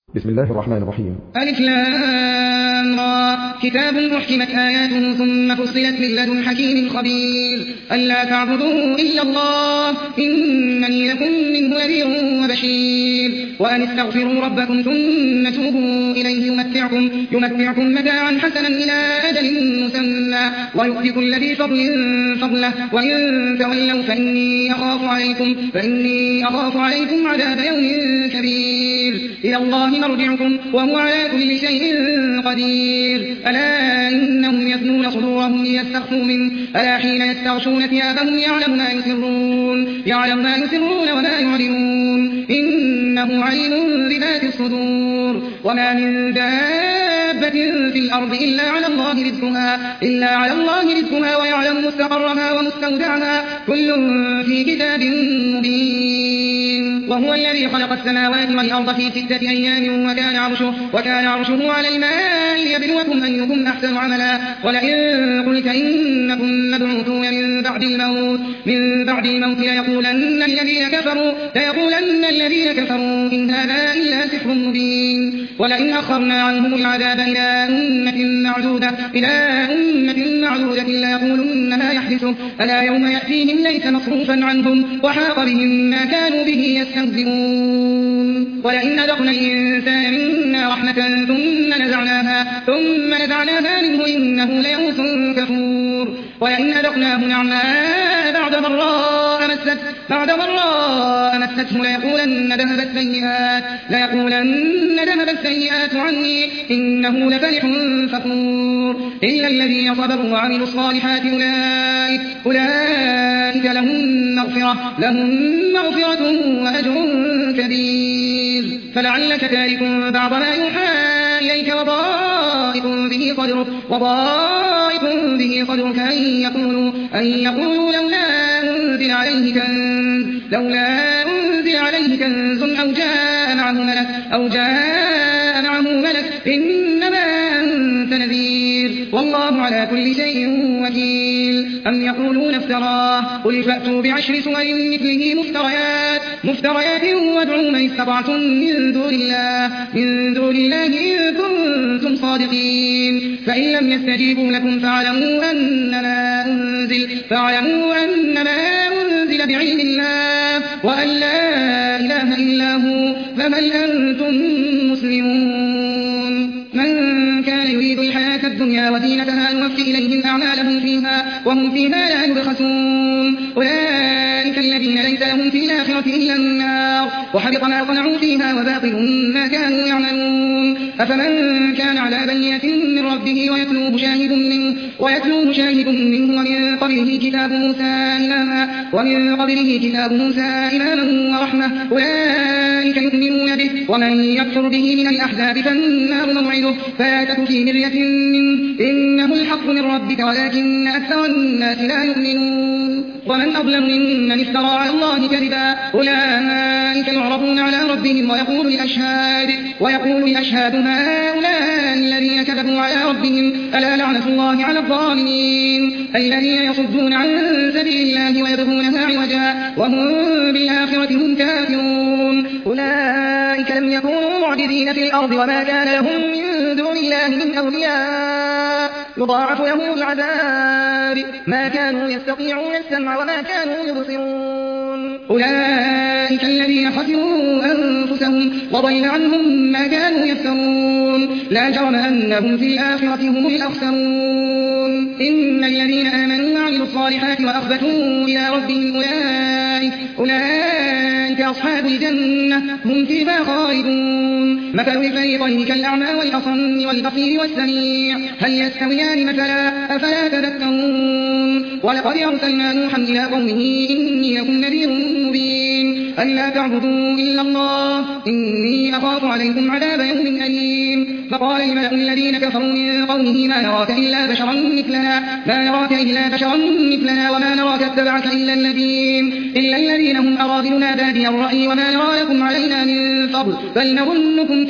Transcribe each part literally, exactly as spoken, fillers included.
بسم الله الرحمن الرحيم. ألف لام را كتاب أحكمت آياته ثم فصلت من لدن حكيم خبير ألا تعبدوا إلا الله إنني لكم منه نذير وبشير وأن استغفروا ربكم ثم توبوا إليه يمتعكم, يمتعكم متاعا حسنا إلى أجل مسمى ويؤتي كل ذي فضل فضله وإن تولوا فإني أخاف عليكم, فإني أخاف عليكم عذاب يوم كبير إلى الله مرجعكم وهو على كل شيء قدير ألا إنهم يثنون صدورهم ليستخفوا منه ألا حين يستغشون ثيابهم يعلم ما يسرون يعلم ما يسرون وما يعلنون إنه عليم بذات الصدور وما من دابة في الأرض إلا على الله رزقها إلا على الله رزقها ويعلم مستقرها ومستودعها كل في كتاب مبين وهو الذي خلق السماوات والأرض في ستة أيام وكان عرشه, وكان عرشه على الماء ليبلوكم أيكم أحسن عملا ولئن قلت إنكم مبعوثون من بعد الموت من بعد الموت ليقولن الذين كفروا ليقولن الذين كفروا إن هذا إلا سحر مبين ولئن أخرنا عنهم العذاب إلى أمة معدودة إلى أمة معدودة ليقولن ما يحدثه ألا يوم يأتيهم ليس مصروفا عنهم وحاق بهم ما كانوا به يستهزئون ولئن أذقنا الإنسان منا رحمة ثم نزعناها ثم نزعناها منه إنه ليئوس كفور ولئن أذقناه نعماء بعد ضراء مسته بعد ضراء مسته ليقولن ذهبت السيئات ليقولن ذهبت السيئات عني إنه لفرح فخور إلا الذين صبروا وعملوا الصالحات أولئك أولئك لهم مغفرة لهم مغفرة وأجر كبير فلعلك تارك بعض ما يوحى إليك وضائق به صدرك وضائق به صدرك أن يقولوا أن يقولوا لولا أنزل عليه كنز لولا أنزل عليه كنز أو جاء معه ملك أو جاء معه ملك إنما أنت نذير والله على كل شيء وكيل أم يقولون افتراه قل فأتوا بعشر سور مثله مفتريات مفتريات وادعوا من استطعتم من دون الله من دون الله إن كنتم صادقين فإن لم يستجيبوا لكم فاعلموا أنما أنزل فاعلموا أنما أنزل بعلم الله وأن لا إله إلا هو فمن أنتم مسلمون من كان يريد الحياة الدنيا وزينتها نوفي إليهم أعمالهم فيها وهم فيها لا يبخسون أولئك الذين ليس لهم في الآخرة إلا النار وحبط ما صنعوا فيها وباطل ما كانوا يعملون أفمن كان على بينة من ربه ويتلوه شاهد منه ويتلوه شاهد منه ومن قبله كتاب موسى إماما ومن قبله كتاب موسى إماما ورحمة أولئك يؤمنون به ومن يكفر به من الأحزاب فالنار موعده فلا تك في مرية منه إنه الحق من ربك ولكن أكثر الناس لا يؤمنون ومن أظلم ممن افترى على الله كذبا أولئك يعرضون على ربهم ويقول الأشهاد ويقول الأشهاد هؤلاء الذين كذبوا على ربهم ألا لعنة الله على الظالمين الذين يصدون عن سبيل الله ويبغونها عوجا وهم بالآخرة هم كافرون أولئك لم يكونوا معجزين في الأرض وما كان لهم من دون الله من أولياء يضاعف لهم العذاب ما كانوا يستطيعون السمع وما كانوا يبصرون أولئك الذين خسروا أنفسهم وضل عنهم ما كانوا يفترون لا جرم أنهم في الآخرة هم الأخسرون إن الذين آمنوا وعملوا الصالحات وأخبتوا إلى ربهم أولئك أولئك أصحاب الجنة هم فيها خالدون مثل الفريقين كالأعمى والأصم والبصير والسميع هل يستويان مثلا أفلا تذكرون ولقد أرسلنا نوحا إلى قومه إني لكم نذير مبين ألا تعبدوا إلا الله إني أخاف عليكم عذاب يوم أليم فقال الملأ الذين كفروا من قومه ما نراك إلا بشرا مثلنا ما نراك إلا بشرا مثلنا وما نراك اتبعك إلا الذين إلا الذين هم أراذلنا بادي الرأي وما نرى لكم علينا من فضل بل نظنكم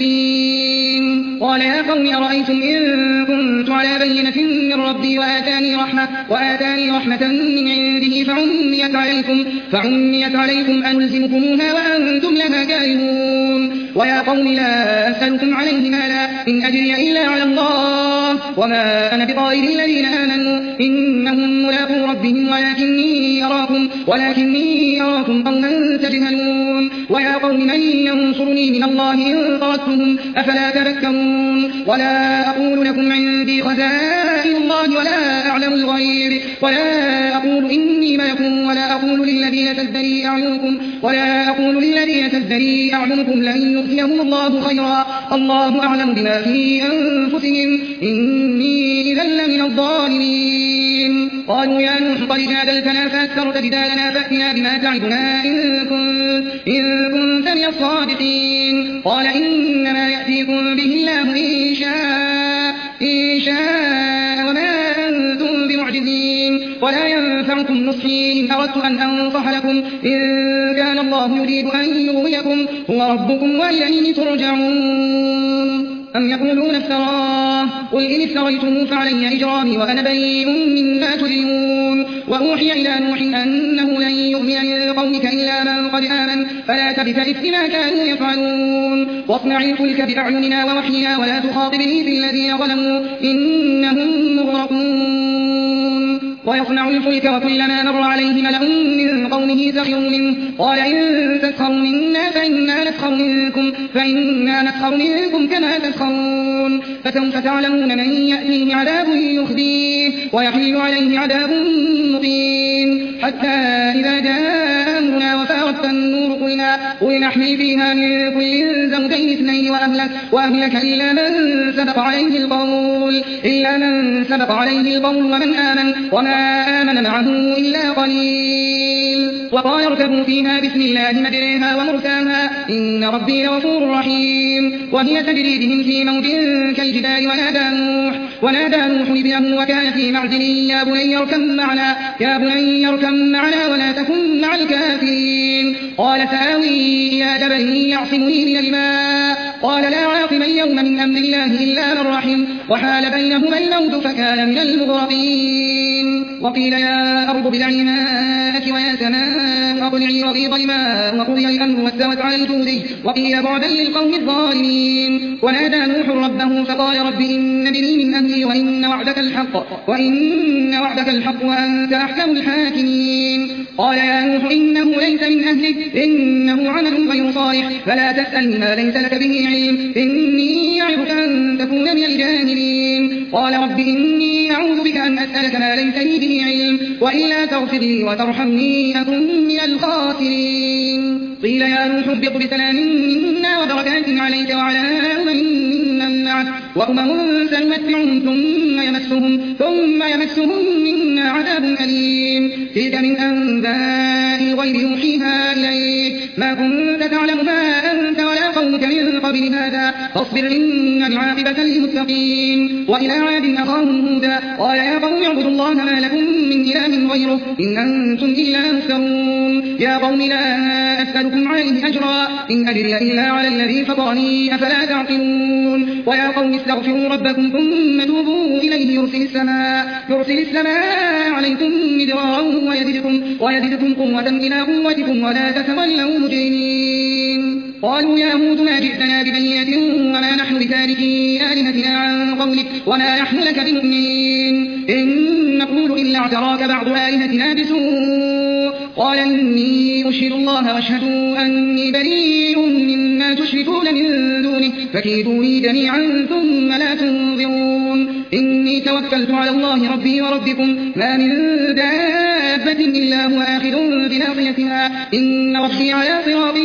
كاذبين قال يا قوم أرأيتم إن كنت على بينة من ربي وآتاني رحمة وآتاني رحمة من عنده فعميت عليكم فعميت عليكم ونلزمكموها وأنتم لها كارهون ويا قوم لا أسألكم عليه مالا إن أجري إلا على الله وما أنا بطارد الذين آمنوا إنهم ملاقو ربهم ولكني أراكم ولكني أراكم قوما تجهلون ويا قوم من ينصرني من الله إن طردتهم أفلا تذكرون ولا أقول لكم عندي خزائن الله ولا أعلم الغيب ولا أقول إني ملك ولا أقول للذين تزدري أعينكم ولا أقول للذين تزدري أعينكم لن يؤتيهم الله خيرا الله أعلم بما في أنفسهم إني إذا لمن الظالمين قالوا يا نوح قد جادلتنا فأكثرت جدالنا فأتنا بما تعدنا إن كنت, إن كنت من الصادقين قال إنما يأتيكم به الله إن شاء, إن شاء وما أنتم بمعجزين ولا ينفعكم نصحي إن أردت أن أنصح لكم إن كان الله يريد أن يغويكم هو ربكم وإليه ترجعون أم يقولون افتراه قل إن افتريته فعلي إجرامي وأنا بريء مما تجرمون وأوحي إلى نوح أنه لن يؤمن من قومك إلا من قد آمن فلا تبتئس بما كانوا يفعلون واصنع الفلك بأعيننا ووحينا ولا تخاطبني في الذين ظلموا إنهم مغرقون ويصنع الفلك وكلما مر عليه ملأ من قومه سخروا منه قال إن تسخروا منا فإنا نسخر منكم فإنا نسخر منكم كما تسخرون فسوف تعلمون من يأتيه عذاب يخزيه ويحل عليه عذاب مقيم حتى إذا جاء أمرنا وفارت النور قلنا قل نحمل فيها من كل زوجين اثنين وأهلك, وأهلك إلا من سبق عليه القول إلا من سبق عليه القول ومن آمن وما آمن معه إلا قليل وقال اركبوا فيها بسم الله مجريها ومرساها إن ربي لغفور رحيم وهي تجري بهم في موج كالجبال ونادى نوح ونادى نوح ابنه وكان في معزل يا بني اركب معنا يا بني اركب معنا ولا تكن مع الكافرين قال سآوي إلى جبل يعصمني من الماء قال لا عاصم اليوم من أمر الله إلا من رحم وحال بينهما الموج فكان من المغرقين وقيل يا أرض ابلعي ماءك ويا سماء أقلعي وغيض الماء وقضي الأمر واستوت على الجود وقيل بعدا للقوم الظالمين ونادى نوح ربه فقال رب إن ابني من أهلي وإن وعدك الحق وإن وعدك الحق وأنت أحكم الحاكمين قال يا نوح إنه ليس من أهلك إنه عمل غير صالح فلا تسألني ما ليس لك به علم إني أعظك أن تكون من الجاهلين قال رب إني أعوذ بك أن أسألك ما ليس لي به علم وإلا تغفر لي وترحمني أكن من الخاسرين قيل يا نوح اهبط بسلام منا وبركات عليك وعلى أمم ممن معك وأمم سنمتعهم ثم يمسهم, ثم يمسهم منا عذاب أليم تلك من أنباء الغيب يوحيها إليك ما كنت تعلمها أنت ولا قومك من قبل هذا فاصبر إن العاقبة للمتقين وإلى عاد أخاهم هودا قال يا قوم اعبدوا الله ما لكم من إله غيره إن أنتم إلا مفترون يا قوم لا أسألكم عليه أجرا إن أجري إلا على الذي فطرني أفلا تعقلون ويا قوم استغفروا ربكم ثم توبوا إليه يرسل السماء, يرسل السماء عليكم مدرارا ويزدكم, ويزدكم قوة إلى قوتكم ولا تتولوا مجرمين قالوا يا هود ما جئتنا ببينة وما نحن بتاركي آلهتنا عن قولك وما نحن لك بمؤمنين إن نقول إلا اعتراك بعض آلهتنا بسوء قال إني أشهد الله واشهدوا أني بريء مما تشركون من دونه فكيدوني جميعا ثم لا تنظرون إني توكلت على الله ربي وربكم ما من دابة إلا هو آخذ بناصيتها إن ربي على صراط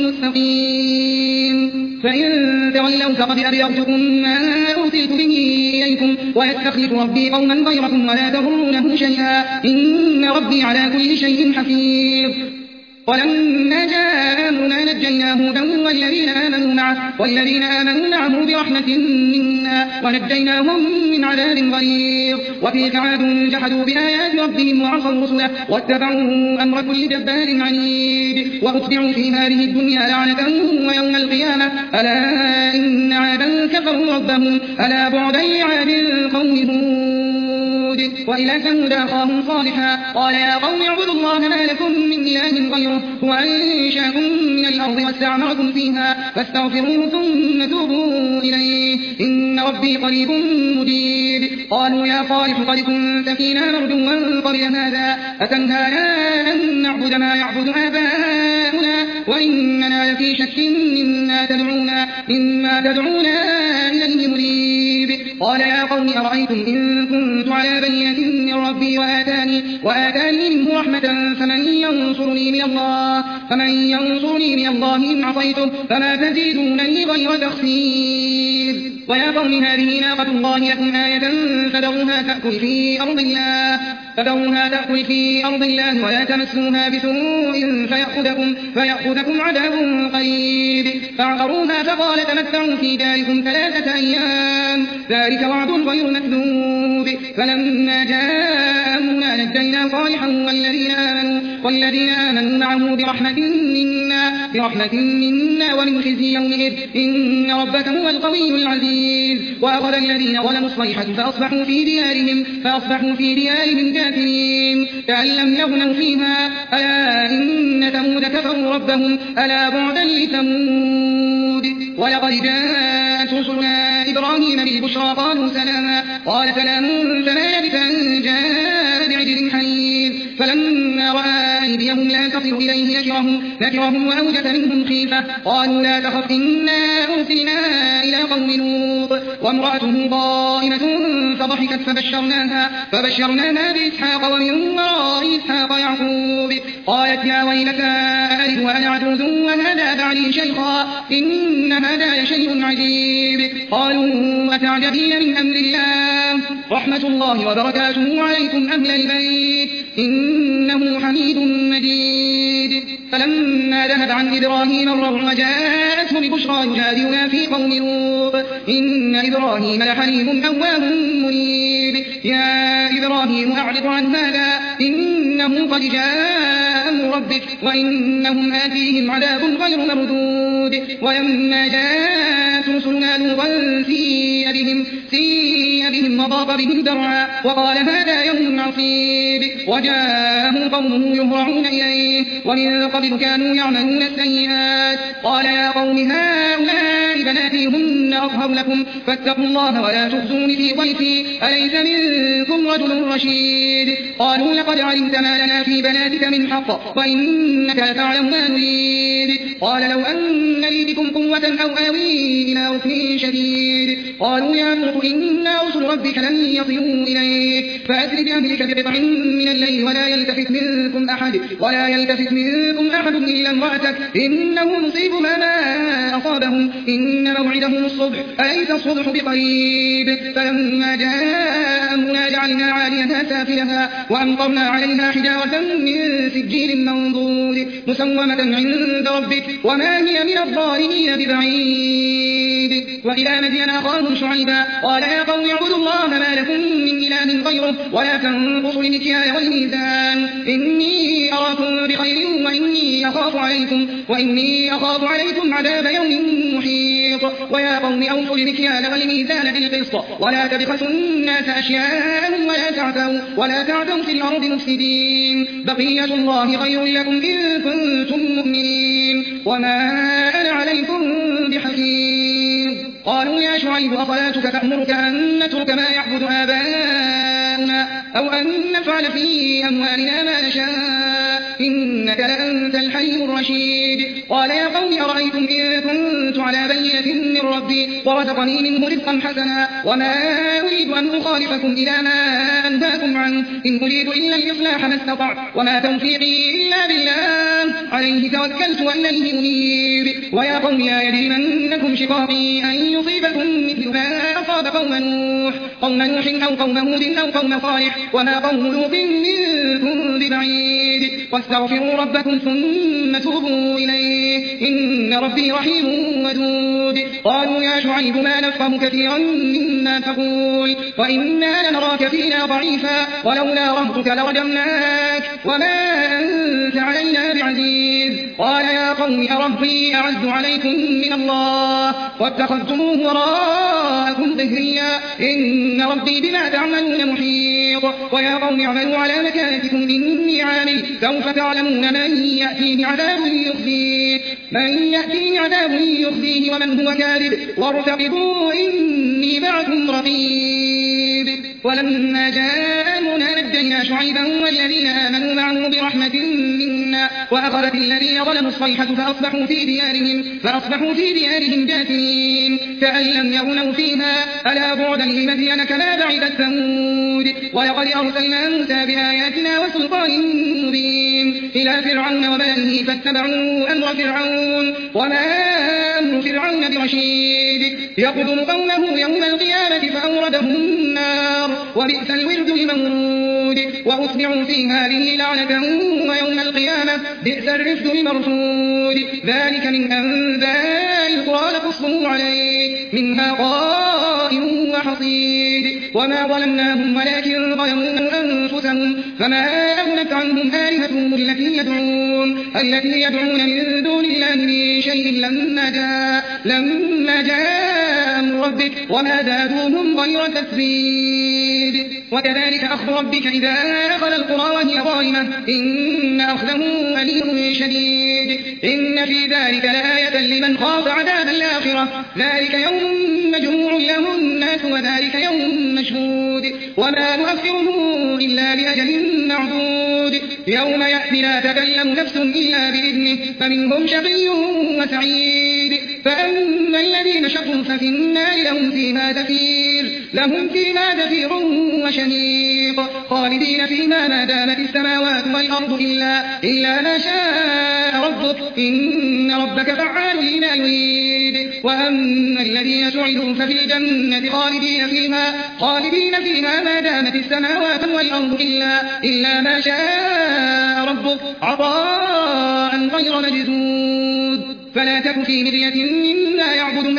مستقيم فإن تولوا فقد أبلغتكم ما أرسلت به إليكم ويستخلف ربي قوما غيركم ولا تضرونه شيئا إن ربي على كل شيء حفيظ ولما جاء أمرنا نجينا هودا والذين آمنوا معه, والذين آمنوا معه برحمة منا ونجيناهم من عذاب غليظ وتلك عاد جحدوا بآيات ربهم وعصوا رسله واتبعوا أمر كل جبار عنيد وأتبعوا في هذه الدنيا لعنة ويوم القيامة ألا إن عادا كفروا ربهم ألا بعدا لعاد قوم هود هود وإلى ثمود أخاهم صالحا قال يا قوم اعبدوا الله ما لكم من إله غيره هو أنشأكم من الأرض واستعمركم فيها فاستغفروه ثم توبوا إليه إن ربي قريب مجيب قالوا يا صالح قد كنت فينا مرجوا قبل هذا أتنهانا أن نعبد ما يعبد آباؤنا وإننا لفي شك مما تدعونا, مما تدعونا إليه مريب قال يا قوم أرأيتم إن كنت على بينة من ربي وآتاني, وآتاني منه رحمة فمن ينصرني من الله فمن ينصرني من الله إن عصيته فما تزيدونني غير تخسير ويا قوم هذه ناقة الله لكم آية فذروها تأكل في أرض الله فذروها تأكل في أرض الله ولا تمسوها بسوء فيأخذكم, فيأخذكم عذاب قريب فعقروها فقال تمتعوا في داركم ثلاثة أيام ذلك وعد غير مكذوب فلما جاء أمرنا نجينا صالحا والذين آمنوا, والذين آمنوا معه برحمة منا, برحمة منا ومن خزي يومئذ إن ربك هو القوي العزيز وأخذ الذين ظلموا الصيحة فأصبحوا في ديارهم, فأصبحوا في ديارهم جاثمين كأن لم يغنوا فيها ألا إن ثمود كفروا ربهم ألا بعدا لثمود ولقد جاءت رسلنا إبراهيم بالبشرى قالوا سلاما قال سلام فما لبث أن جاء بعجل حنيذ فلما رأى أيديهم لا تصل إليه نكرهم, نكرهم وأوجس منهم خيفة قالوا لا تخف إنا أرسلنا إلى قوم لوط وامرأته قائمة فضحكت فبشرناها, فبشرناها بإسحاق ومن وراء إسحاق يعقوب قالت يا ويلتى ألد وأنا عجوز وهذا بعلي شيخا إن هذا لشيء عجيب قالوا أتعجبين من أمر الله رحمة الله وبركاته عليكم أهل البيت إنه حميد مجيد فلما ذهب عن إبراهيم الروع وجاءته البشرى يجادلنا في قوم لوط إن إبراهيم لحليم أواه منيب يا إبراهيم أعرض عن هذا إنه قد جاء أمر ربك وإنهم آتيهم عذاب غير مردود ولما جاءت رسلنا لوطا سيء بهم, سيء بهم وضاق بهم ذرعا وقال هذا يوم عصيب وجاءه قومه يهرعون إليه ومن قبل كانوا يعملون السيئات قال يا قوم هؤلاء بناتي هن أطهر لكم فاتقوا الله ولا تخزون في ضيفي أليس منكم رجل رشيد قالوا لقد علمت ما لنا في بناتك من حق وإنك لتعلم ما نريد قال لو أن لي بكم قوة أو آوي إلى ركن شديد قالوا يا لوط إنا رسل ربك لن يصلوا إليك فأسر بأهلك بقطع من الليل ولا يلتفت منكم أحد ولا يلتفت منكم أحد إلا امرأتك إنه مصيبها ما أصابهم إن موعدهم الصبح أليس الصبح بقريب فلما جاء أمرنا جعلنا عاليها سافلها وأمطرنا عليها حجارة من سجيل منضود مسومة عند ربك وما هي من الظالمين ببعيد وإلى مدين أخاهم شعيبا قال يا قوم اعبدوا الله ما لكم من إله غيره ولا تنقصوا المكيال والميزان إني أراكم بخير وإني أخاف عليكم, وإني أخاف عليكم عذاب يوم محيط ويا قوم أوفوا المكيال والميزان بالقسط ولا تبخسوا الناس أشياءهم ولا تعثوا, ولا تعثوا في الأرض مفسدين بقية الله خير لكم إن كنتم مؤمنين وما أنا عليكم بحفيظ قالوا يا شعيب أصلاتك تأمرك أن نترك ما يعبد آباؤنا أو أن نفعل في أموالنا ما نشاء إنك لأنت الحليم الرشيد قال يا قوم أرأيتم إن كنت على بينة من ربي ورزقني منه رزقا حسنا وما أريد أن أخالفكم إلى ما أنهاكم عنه إن أريد إلا الإصلاح ما استطعت وما توفيقي إلا بالله عليه توكلت وإليه أنيب ويا قوم لا يجرمنكم شقاقي أن يصيبكم مثل ما أصاب قوم نوح قوم نوح أو قوم هود أو قوم صالح وما قوم لوط منكم ببعيد واستغفروا ربكم ثم توبوا إليه إن ربي رحيم ودود قالوا يا شعيب ما نفقه كثيرا مما تقول وإنا لنراك فينا ضعيفا ولولا رهطك لرجمناك وما أنت أنت علينا بعزيز قال يا قوم أرهطي أعز عليكم من الله واتخذتموه وراءكم ظهريا إن ربي بما تعملون محيط ويا قوم اعملوا على مكانتكم إني عامل سوف تعلمون من يأتيه عذاب يخزيه من يأتيه عذاب يخزيه ومن هو كاذب وارتقبوا إني معكم رقيب ولما جاء أمرنا نجينا شعيبا والذين آمنوا معه برحمة منا وأخذت الذين ظلموا الصيحة فأصبحوا في ديارهم فأصبحوا في ديارهم جاثمين كأن لم يغنوا فيها ألا بعدا لمدين كما بعدت ثمود ولقد أرسلنا موسى بآياتنا وسلطان مبين إلى فرعون وملئه فاتبعوا أمر فرعون وما أمر فرعون برشيد يقدم قومه يوم القيامة فأوردهم النار وبئس الورد المورود وأتبعوا في هذه لعنة ويوم القيامة بئس الرفد المرفود ذلك من أنباء القرى نقصه عليك منها قائم وحصيد وما ظلمناهم ولكن ظلموا أنفسهم فما أغنت عنهم آلهتهم التي يدعون التي يدعون من دون الله من شيء لما جاء لما جاء أمر ربك وما زادوهم غير تتبيب وكذلك أخذ ربك إذا أخذ القرى وهي ظالمة إن أخذه أليم شديد إن في ذلك لآية لمن خاف عذاب الآخرة ذلك يوم مجموع له الناس وذلك يوم مشهود وما نؤخره إلا لأجل معدود يوم يأتي لا تكلم نفس إلا بإذنه فمنهم شقي وسعيد فأما الذين شقوا ففي النار لهم فيها زفير لهم فيها زفير وشهيق خالدين فيما ما دامت السماوات والأرض إلا, إلا ما شاء ربك إن ربك فعال لما يريد وأما الذين سعدوا ففي الجنة خالدين فيها خالدين فيها ما دامت السماوات والأرض إلا, إلا ما شاء ربك عطاء غير مجدود فلا تك في مرية مما يعبد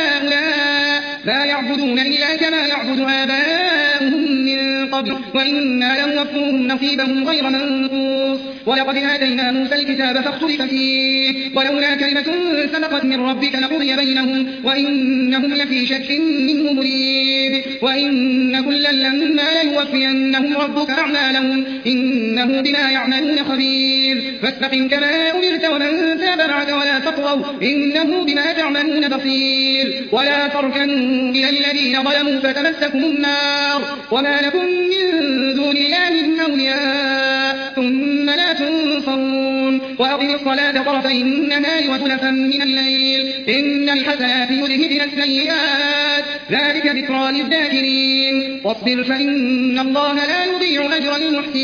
هؤلاء لا يعبدون إلا كما يعبد آباؤهم من قبل وإنا لنوفوهم نصيبهم غير منقوص ولقد آتينا موسى الكتاب فاختلف فيه ولولا كلمة سبقت من ربك لقضي بينهم وإنهم لفي شك منه مريب وإن كلا لما ليوفينهم ربك أعمالهم إنه بما يعملون خبير فاستقم كما أمرت ومن تاب معك ولا تطغوا إنه بما تعملون بصير ولا تركنوا إلى الذين ظلموا فتمسكم النار وما لكم من دون الله من أولياء ثم لا تنصرون وأقم الصلاة طرفي النهار وزلفا من الليل إن الحسنات يذهبن السيئات ذلك ذكرى للذاكرين واصبر فإن الله لا يضيع أجر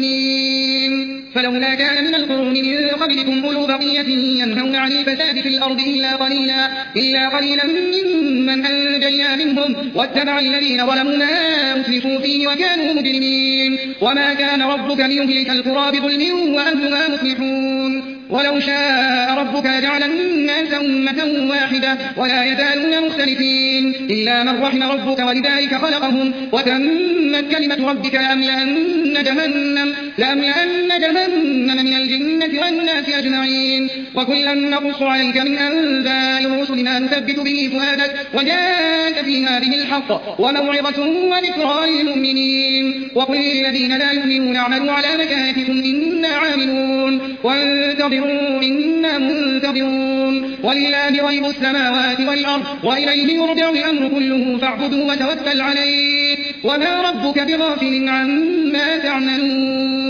المحسنين فلولا كان من القرون من قبلكم أولو بقية ينهون عن الفساد في الأرض إلا قليلا, إلا قليلا ممن أنجينا منهم واتبع الذين ظلموا ما أترفوا فيه وكانوا مجرمين وما كان ربك ليهلك القرى بظلم وأهلها مصلحون ولو شاء ربك جعل الناس أمة واحدة ولا يزالون مختلفين إلا من رحم ربك ولذلك خلقهم وتمت كلمة ربك لأملأن جهنم, لأملأن جهنم من الجنة والناس أجمعين وكلا نقص عليك من أنباء الرسل ما نثبت به فؤادك وجاءك في هذه الحق وموعظة وذكرى للمؤمنين وقل للذين لا يؤمنون اعملوا على مكانتكم إنا عاملون وانتظروا إنا منتظرون ولله غيب السماوات والأرض وإليه يرجع الأمر كله فاعبدوا وتوكل عليه وما ربك بغافل عما تعملون